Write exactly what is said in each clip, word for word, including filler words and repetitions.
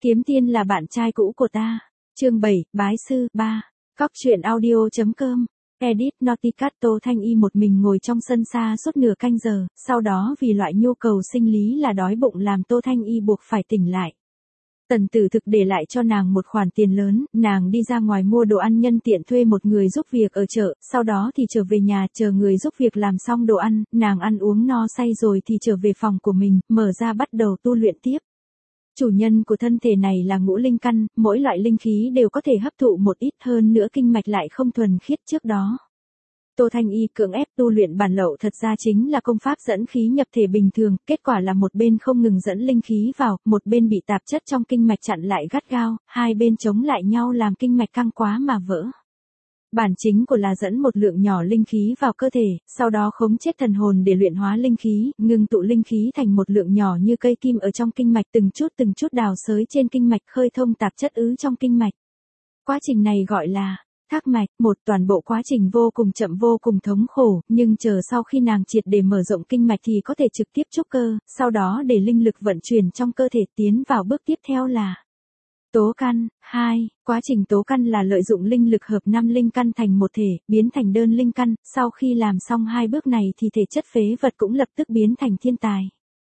Kiếm Tiên là bạn trai cũ của ta. Chương bảy, Bái sư, ba. Cóc truyện audio.com. Edit Noticat. Tô Thanh Y một mình ngồi trong sân xa suốt nửa canh giờ, sau đó vì loại nhu cầu sinh lý là đói bụng làm Tô Thanh Y buộc phải tỉnh lại. Tần Tử Thực để lại cho nàng một khoản tiền lớn, nàng đi ra ngoài mua đồ ăn nhân tiện thuê một người giúp việc ở chợ, sau đó thì trở về nhà chờ người giúp việc làm xong đồ ăn, nàng ăn uống no say rồi thì trở về phòng của mình, mở ra bắt đầu tu luyện tiếp. Chủ nhân của thân thể này là ngũ linh căn, mỗi loại linh khí đều có thể hấp thụ một ít, hơn nữa kinh mạch lại không thuần khiết trước đó. Tô Thanh Y cưỡng ép tu luyện bản lậu thật ra chính là công pháp dẫn khí nhập thể bình thường, kết quả là một bên không ngừng dẫn linh khí vào, một bên bị tạp chất trong kinh mạch chặn lại gắt gao, hai bên chống lại nhau làm kinh mạch căng quá mà vỡ. Bản chính của là dẫn một lượng nhỏ linh khí vào cơ thể, sau đó khống chế thần hồn để luyện hóa linh khí, ngưng tụ linh khí thành một lượng nhỏ như cây kim ở trong kinh mạch, từng chút từng chút đào xới trên kinh mạch, khơi thông tạp chất ứ trong kinh mạch. Quá trình này gọi là thác mạch. Một toàn bộ quá trình vô cùng chậm, vô cùng thống khổ, nhưng chờ sau khi nàng triệt để mở rộng kinh mạch thì có thể trực tiếp trúc cơ, sau đó để linh lực vận chuyển trong cơ thể tiến vào bước tiếp theo là tố căn. Hai, quá trình tố căn là lợi dụng linh lực hợp năm linh căn thành một thể, biến thành đơn linh căn, sau khi làm xong hai bước này thì thể chất phế vật cũng lập tức biến thành thiên tài.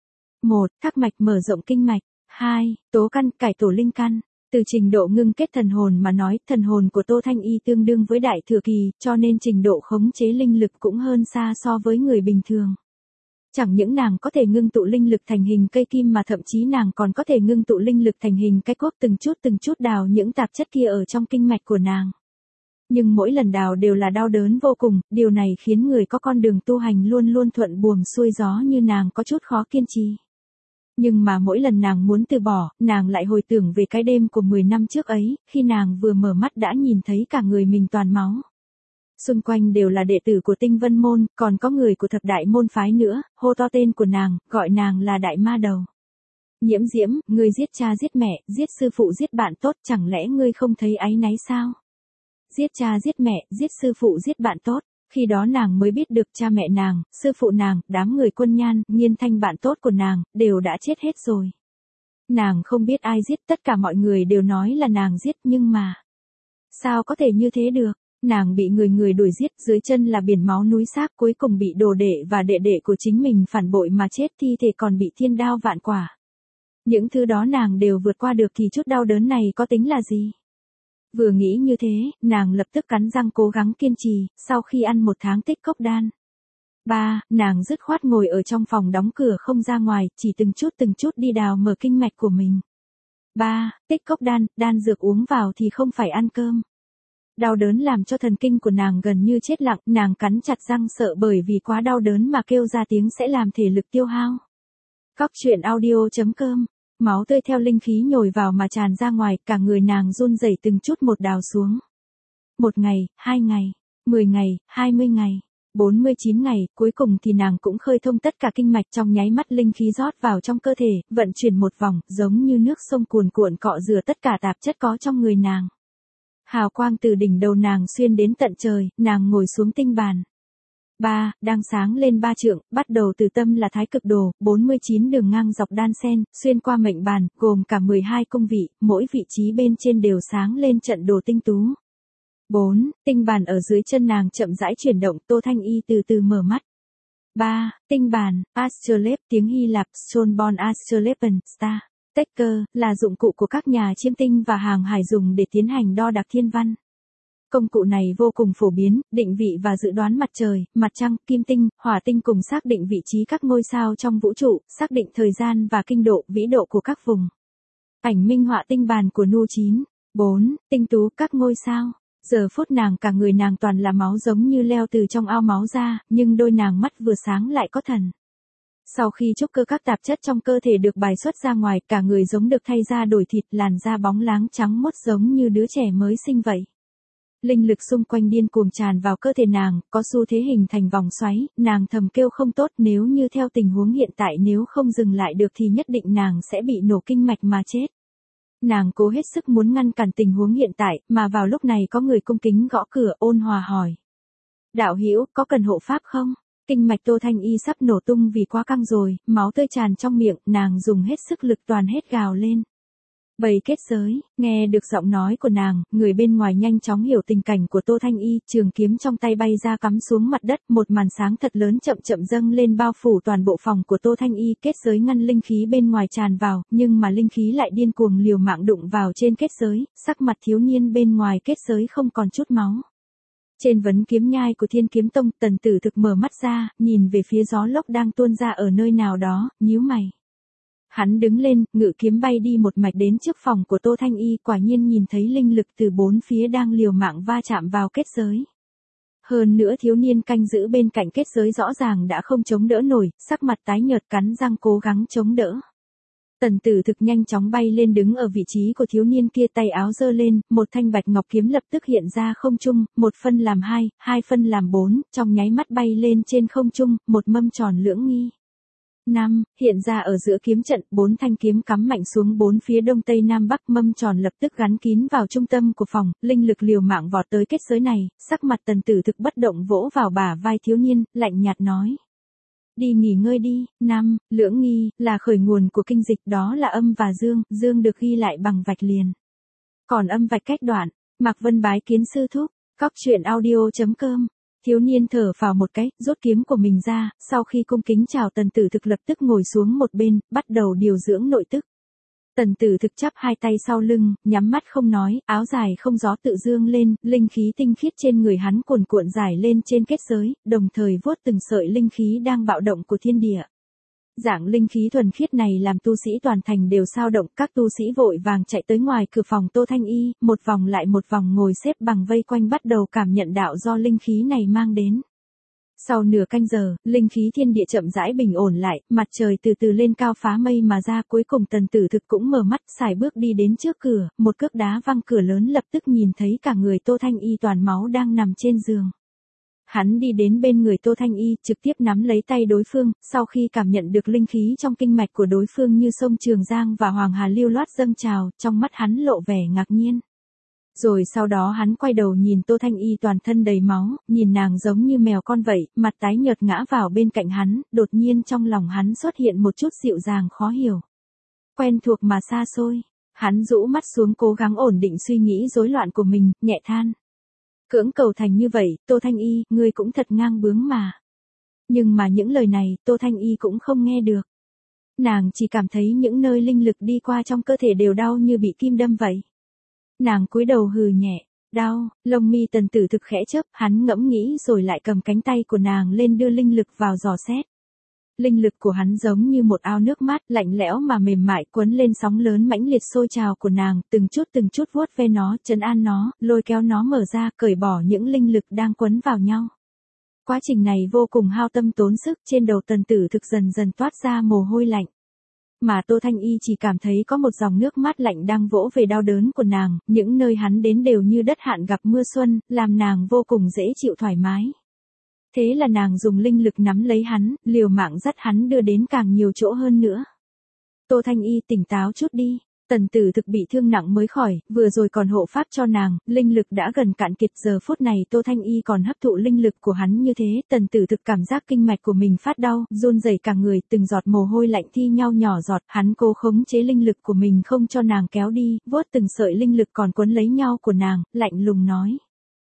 Một, thác mạch mở rộng kinh mạch. Hai, tố căn cải tổ linh căn. Từ trình độ ngưng kết thần hồn mà nói, thần hồn của Tô Thanh Y tương đương với đại thừa kỳ, cho nên trình độ khống chế linh lực cũng hơn xa so với người bình thường. Chẳng những nàng có thể ngưng tụ linh lực thành hình cây kim mà thậm chí nàng còn có thể ngưng tụ linh lực thành hình cái cuốc, từng chút từng chút đào những tạp chất kia ở trong kinh mạch của nàng. Nhưng mỗi lần đào đều là đau đớn vô cùng, điều này khiến người có con đường tu hành luôn luôn thuận buồm xuôi gió như nàng có chút khó kiên trì. Nhưng mà mỗi lần nàng muốn từ bỏ, nàng lại hồi tưởng về cái đêm của mười năm trước ấy, khi nàng vừa mở mắt đã nhìn thấy cả người mình toàn máu. Xung quanh đều là đệ tử của Tinh Vân Môn, còn có người của thập đại môn phái nữa, hô to tên của nàng, gọi nàng là đại ma đầu. Nhiễm Diễm, ngươi giết cha giết mẹ, giết sư phụ giết bạn tốt, chẳng lẽ ngươi không thấy áy náy sao? Giết cha giết mẹ, giết sư phụ giết bạn tốt. Khi đó nàng mới biết được cha mẹ nàng, sư phụ nàng, đám người Quân Nhan, Nghiên Thanh bạn tốt của nàng, đều đã chết hết rồi. Nàng không biết ai giết, tất cả mọi người đều nói là nàng giết, nhưng mà sao có thể như thế được? Nàng bị người người đuổi giết, dưới chân là biển máu núi xác, cuối cùng bị đồ đệ và đệ đệ của chính mình phản bội mà chết, thi thể còn bị thiên đao vạn quả. Những thứ đó nàng đều vượt qua được thì chút đau đớn này có tính là gì? Vừa nghĩ như thế, nàng lập tức cắn răng cố gắng kiên trì, sau khi ăn một tháng tích cốc đan. Ba, nàng dứt khoát ngồi ở trong phòng đóng cửa không ra ngoài, chỉ từng chút từng chút đi đào mở kinh mạch của mình. Ba, tích cốc đan, đan dược uống vào thì không phải ăn cơm. Đau đớn làm cho thần kinh của nàng gần như chết lặng, nàng cắn chặt răng sợ bởi vì quá đau đớn mà kêu ra tiếng sẽ làm thể lực tiêu hao. Cóc truyện audio.com. Máu tươi theo linh khí nhồi vào mà tràn ra ngoài, cả người nàng run rẩy từng chút một đào xuống. Một ngày, hai ngày, mười ngày, hai mươi ngày, bốn mươi chín ngày, cuối cùng thì nàng cũng khơi thông tất cả kinh mạch, trong nháy mắt linh khí rót vào trong cơ thể, vận chuyển một vòng, giống như nước sông cuồn cuộn cọ rửa tất cả tạp chất có trong người nàng. Hào quang từ đỉnh đầu nàng xuyên đến tận trời, nàng ngồi xuống tinh bàn. Ba, đang sáng lên ba trượng, bắt đầu từ tâm là thái cực đồ, bốn mươi chín đường ngang dọc đan sen, xuyên qua mệnh bàn, gồm cả mười hai cung vị, mỗi vị trí bên trên đều sáng lên trận đồ tinh tú. Bốn, tinh bàn ở dưới chân nàng chậm rãi chuyển động, Tô Thanh Y từ từ mở mắt. Ba, tinh bàn, astrolabe, tiếng Hy Lạp, Solbon astrolaben, star, Tecker, là dụng cụ của các nhà chiêm tinh và hàng hải dùng để tiến hành đo đạc thiên văn. Công cụ này vô cùng phổ biến, định vị và dự đoán mặt trời, mặt trăng, kim tinh, hỏa tinh cùng xác định vị trí các ngôi sao trong vũ trụ, xác định thời gian và kinh độ, vĩ độ của các vùng. Ảnh minh họa tinh bàn của Nu chín. Bốn, tinh tú, các ngôi sao. Giờ phút nàng cả người nàng toàn là máu giống như leo từ trong ao máu ra, nhưng đôi nàng mắt vừa sáng lại có thần. Sau khi trúc cơ các tạp chất trong cơ thể được bài xuất ra ngoài, cả người giống được thay da đổi thịt, làn da bóng láng trắng mốt giống như đứa trẻ mới sinh vậy. Linh lực xung quanh điên cuồng tràn vào cơ thể nàng, có xu thế hình thành vòng xoáy, nàng thầm kêu không tốt, nếu như theo tình huống hiện tại nếu không dừng lại được thì nhất định nàng sẽ bị nổ kinh mạch mà chết. Nàng cố hết sức muốn ngăn cản tình huống hiện tại, mà vào lúc này có người cung kính gõ cửa, ôn hòa hỏi. Đạo hữu, có cần hộ pháp không? Kinh mạch Tô Thanh Y sắp nổ tung vì quá căng rồi, máu tươi tràn trong miệng, nàng dùng hết sức lực toàn hết gào lên. Bày kết giới, nghe được giọng nói của nàng, người bên ngoài nhanh chóng hiểu tình cảnh của Tô Thanh Y, trường kiếm trong tay bay ra cắm xuống mặt đất, một màn sáng thật lớn chậm chậm dâng lên bao phủ toàn bộ phòng của Tô Thanh Y, kết giới ngăn linh khí bên ngoài tràn vào, nhưng mà linh khí lại điên cuồng liều mạng đụng vào trên kết giới, sắc mặt thiếu niên bên ngoài kết giới không còn chút máu. Trên vấn kiếm nhai của Thiên Kiếm Tông, Tần Tử Thực mở mắt ra, nhìn về phía gió lốc đang tuôn ra ở nơi nào đó, nhíu mày. Hắn đứng lên, ngự kiếm bay đi một mạch đến trước phòng của Tô Thanh Y, quả nhiên nhìn thấy linh lực từ bốn phía đang liều mạng va chạm vào kết giới. Hơn nữa thiếu niên canh giữ bên cạnh kết giới rõ ràng đã không chống đỡ nổi, sắc mặt tái nhợt cắn răng cố gắng chống đỡ. Tần Tử Thực nhanh chóng bay lên đứng ở vị trí của thiếu niên kia, tay áo giơ lên, một thanh bạch ngọc kiếm lập tức hiện ra không trung, một phân làm hai, hai phân làm bốn, trong nháy mắt bay lên trên không trung, một mâm tròn lưỡng nghi. Năm, hiện ra ở giữa kiếm trận, bốn thanh kiếm cắm mạnh xuống bốn phía đông tây nam bắc, mâm tròn lập tức gắn kín vào trung tâm của phòng, linh lực liều mạng vọt tới kết giới này, sắc mặt Tần Tử Thực bất động vỗ vào bả vai thiếu niên, lạnh nhạt nói. Đi nghỉ ngơi đi. Năm, lưỡng nghi, là khởi nguồn của kinh dịch, đó là âm và dương, dương được ghi lại bằng vạch liền. Còn âm vạch cách đoạn, Mạc Vân bái kiến sư thúc, cóc truyện audio chấm com. Thiếu niên thở phào một cái, rút kiếm của mình ra, sau khi cung kính chào Tần Tử Thực lập tức ngồi xuống một bên, bắt đầu điều dưỡng nội tức. Tần Tử Thực chắp hai tay sau lưng, nhắm mắt không nói, áo dài không gió tự dương lên, linh khí tinh khiết trên người hắn cuồn cuộn dài lên trên kết giới, đồng thời vuốt từng sợi linh khí đang bạo động của thiên địa. Dạng linh khí thuần khiết này làm tu sĩ toàn thành đều xao động, các tu sĩ vội vàng chạy tới ngoài cửa phòng Tô Thanh Y, một vòng lại một vòng ngồi xếp bằng vây quanh bắt đầu cảm nhận đạo do linh khí này mang đến. Sau nửa canh giờ, linh khí thiên địa chậm rãi bình ổn lại, mặt trời từ từ lên cao phá mây mà ra, cuối cùng Tần Tử Thực cũng mở mắt, sải bước đi đến trước cửa, một cước đá văng cửa lớn, lập tức nhìn thấy cả người Tô Thanh Y toàn máu đang nằm trên giường. Hắn đi đến bên người Tô Thanh Y, trực tiếp nắm lấy tay đối phương, sau khi cảm nhận được linh khí trong kinh mạch của đối phương như sông Trường Giang và Hoàng Hà lưu loát dâng trào, trong mắt hắn lộ vẻ ngạc nhiên. Rồi sau đó hắn quay đầu nhìn Tô Thanh Y toàn thân đầy máu, nhìn nàng giống như mèo con vậy, mặt tái nhợt ngã vào bên cạnh hắn, đột nhiên trong lòng hắn xuất hiện một chút dịu dàng khó hiểu. Quen thuộc mà xa xôi, hắn rũ mắt xuống cố gắng ổn định suy nghĩ rối loạn của mình, nhẹ than. Cưỡng cầu thành như vậy, Tô Thanh Y, ngươi cũng thật ngang bướng mà. Nhưng mà những lời này, Tô Thanh Y cũng không nghe được. Nàng chỉ cảm thấy những nơi linh lực đi qua trong cơ thể đều đau như bị kim đâm vậy. Nàng cúi đầu hừ nhẹ, đau, lông mi Tần Tử Thực khẽ chớp, hắn ngẫm nghĩ rồi lại cầm cánh tay của nàng lên đưa linh lực vào dò xét. Linh lực của hắn giống như một ao nước mát, lạnh lẽo mà mềm mại, cuốn lên sóng lớn mãnh liệt sôi trào của nàng, từng chút từng chút vuốt ve nó, trấn an nó, lôi kéo nó mở ra, cởi bỏ những linh lực đang quấn vào nhau. Quá trình này vô cùng hao tâm tốn sức, trên đầu Tần Tử Thực dần dần toát ra mồ hôi lạnh. Mà Tô Thanh Y chỉ cảm thấy có một dòng nước mát lạnh đang vỗ về đau đớn của nàng, những nơi hắn đến đều như đất hạn gặp mưa xuân, làm nàng vô cùng dễ chịu thoải mái. Thế là nàng dùng linh lực nắm lấy hắn, liều mạng dắt hắn đưa đến càng nhiều chỗ hơn nữa. Tô Thanh Y tỉnh táo chút đi, Tần Tử Thực bị thương nặng mới khỏi, vừa rồi còn hộ pháp cho nàng, linh lực đã gần cạn kiệt, giờ phút này Tô Thanh Y còn hấp thụ linh lực của hắn như thế, Tần Tử Thực cảm giác kinh mạch của mình phát đau, run rẩy cả người, từng giọt mồ hôi lạnh thi nhau nhỏ giọt, hắn cố khống chế linh lực của mình không cho nàng kéo đi, vuốt từng sợi linh lực còn quấn lấy nhau của nàng, lạnh lùng nói.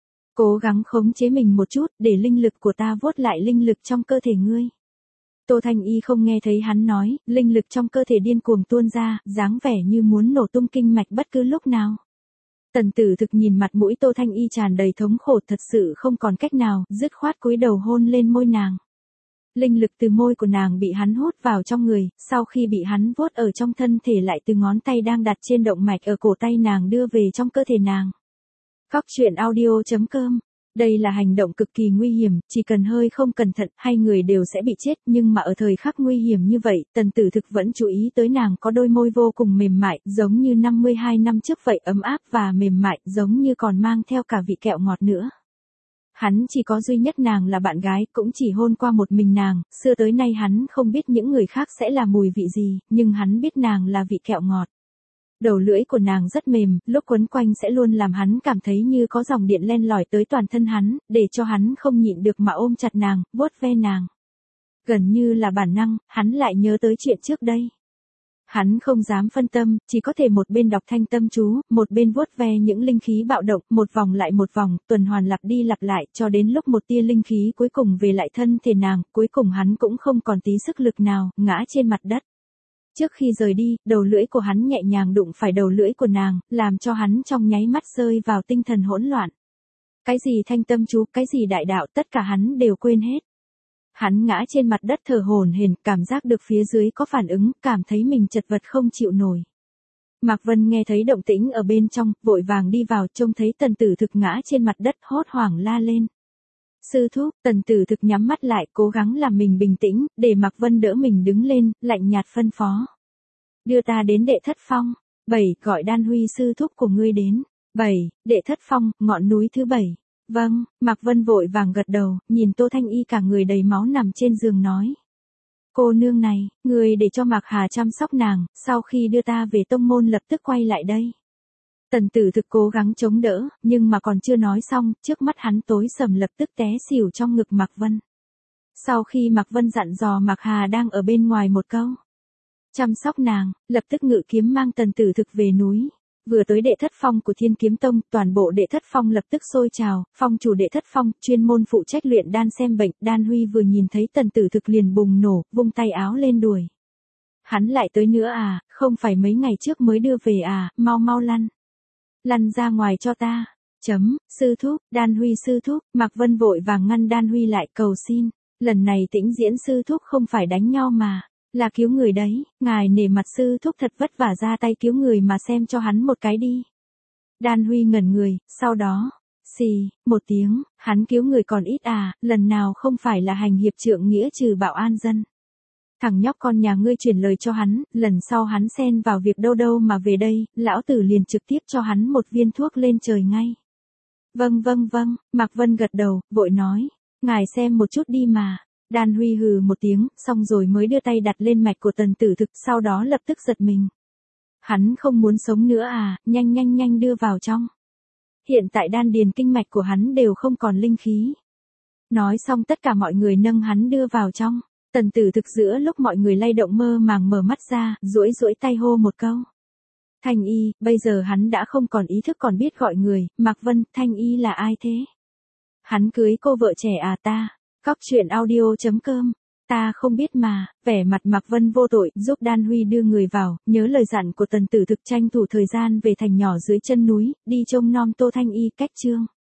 Cố gắng khống chế mình một chút, để linh lực của ta vuốt lại linh lực trong cơ thể ngươi. Tô Thanh Y không nghe thấy hắn nói, linh lực trong cơ thể điên cuồng tuôn ra, dáng vẻ như muốn nổ tung kinh mạch bất cứ lúc nào. Tần Tử Thực nhìn mặt mũi Tô Thanh Y tràn đầy thống khổ, thật sự không còn cách nào, dứt khoát cúi đầu hôn lên môi nàng. Linh lực từ môi của nàng bị hắn hút vào trong người, sau khi bị hắn vuốt ở trong thân thể lại từ ngón tay đang đặt trên động mạch ở cổ tay nàng đưa về trong cơ thể nàng. Cóc truyện audio chấm com. Đây là hành động cực kỳ nguy hiểm, chỉ cần hơi không cẩn thận, hai người đều sẽ bị chết, nhưng mà ở thời khắc nguy hiểm như vậy, Tần Tử Thực vẫn chú ý tới nàng có đôi môi vô cùng mềm mại, giống như năm mươi hai năm trước vậy, ấm áp và mềm mại, giống như còn mang theo cả vị kẹo ngọt nữa. Hắn chỉ có duy nhất nàng là bạn gái, cũng chỉ hôn qua một mình nàng, xưa tới nay hắn không biết những người khác sẽ là mùi vị gì, nhưng hắn biết nàng là vị kẹo ngọt. Đầu lưỡi của nàng rất mềm, lúc quấn quanh sẽ luôn làm hắn cảm thấy như có dòng điện len lỏi tới toàn thân hắn, để cho hắn không nhịn được mà ôm chặt nàng, vuốt ve nàng. Gần như là bản năng, hắn lại nhớ tới chuyện trước đây. Hắn không dám phân tâm, chỉ có thể một bên đọc thanh tâm chú, một bên vuốt ve những linh khí bạo động, một vòng lại một vòng, tuần hoàn lặp đi lặp lại, cho đến lúc một tia linh khí cuối cùng về lại thân thể nàng, cuối cùng hắn cũng không còn tí sức lực nào, ngã trên mặt đất. Trước khi rời đi, đầu lưỡi của hắn nhẹ nhàng đụng phải đầu lưỡi của nàng, làm cho hắn trong nháy mắt rơi vào tinh thần hỗn loạn. Cái gì thanh tâm chú, cái gì đại đạo, tất cả hắn đều quên hết. Hắn ngã trên mặt đất thở hổn hển, cảm giác được phía dưới có phản ứng, cảm thấy mình chật vật không chịu nổi. Mạc Vân nghe thấy động tĩnh ở bên trong, vội vàng đi vào, trông thấy Tần Tử Thực ngã trên mặt đất, hốt hoảng la lên. Sư thúc, Tần Tử Thực nhắm mắt lại, cố gắng làm mình bình tĩnh, để Mạc Vân đỡ mình đứng lên, lạnh nhạt phân phó. Đưa ta đến Đệ Thất Phong. Bảy, gọi Đan Huy sư thúc của ngươi đến. Bảy, Đệ Thất Phong, ngọn núi thứ bảy. Vâng, Mạc Vân vội vàng gật đầu, nhìn Tô Thanh Y cả người đầy máu nằm trên giường nói. Cô nương này, người để cho Mạc Hà chăm sóc nàng, sau khi đưa ta về tông môn lập tức quay lại đây. Tần Tử Thực cố gắng chống đỡ, nhưng mà còn chưa nói xong, trước mắt hắn tối sầm lập tức té xỉu trong ngực Mạc Vân. Sau khi Mạc Vân dặn dò Mạc Hà đang ở bên ngoài một câu. Chăm sóc nàng, lập tức ngự kiếm mang Tần Tử Thực về núi. Vừa tới Đệ Thất Phong của Thiên Kiếm Tông, toàn bộ Đệ Thất Phong lập tức sôi trào, phong chủ Đệ Thất Phong, chuyên môn phụ trách luyện đan xem bệnh, Đan Huy vừa nhìn thấy Tần Tử Thực liền bùng nổ, vung tay áo lên đuổi. Hắn lại tới nữa à, không phải mấy ngày trước mới đưa về à, mau mau lăn. Lăn ra ngoài cho ta. Chấm, sư thúc, Đan Huy sư thúc, Mạc Vân vội vàng ngăn Đan Huy lại cầu xin, lần này Tĩnh Diễn sư thúc không phải đánh nhau mà. Là cứu người đấy, ngài nể mặt sư thúc thật vất vả ra tay cứu người mà xem cho hắn một cái đi. Đan Huy ngẩn người, sau đó, xì, một tiếng, hắn cứu người còn ít à, lần nào không phải là hành hiệp trượng nghĩa trừ bạo an dân. Thằng nhóc con nhà ngươi truyền lời cho hắn, lần sau hắn xen vào việc đâu đâu mà về đây, lão tử liền trực tiếp cho hắn một viên thuốc lên trời ngay. Vâng vâng vâng, Mạc Vân gật đầu, vội nói, ngài xem một chút đi mà. Đan Huy hừ một tiếng, xong rồi mới đưa tay đặt lên mạch của Tần Tử Thực, sau đó lập tức giật mình. Hắn không muốn sống nữa à, nhanh nhanh nhanh đưa vào trong. Hiện tại đan điền kinh mạch của hắn đều không còn linh khí. Nói xong tất cả mọi người nâng hắn đưa vào trong. Tần Tử Thực giữa lúc mọi người lay động mơ màng mở mắt ra, duỗi duỗi tay hô một câu. Thanh Y, bây giờ hắn đã không còn ý thức còn biết gọi người, Mạc Vân, Thanh Y là ai thế? Hắn cưới cô vợ trẻ à ta? Cóc truyện audio chấm com. Ta không biết mà, vẻ mặt Mạc Vân vô tội, giúp Đan Huy đưa người vào, nhớ lời dặn của Tần Tử Thực tranh thủ thời gian về thành nhỏ dưới chân núi, đi trông nom Tô Thanh Y cách chương.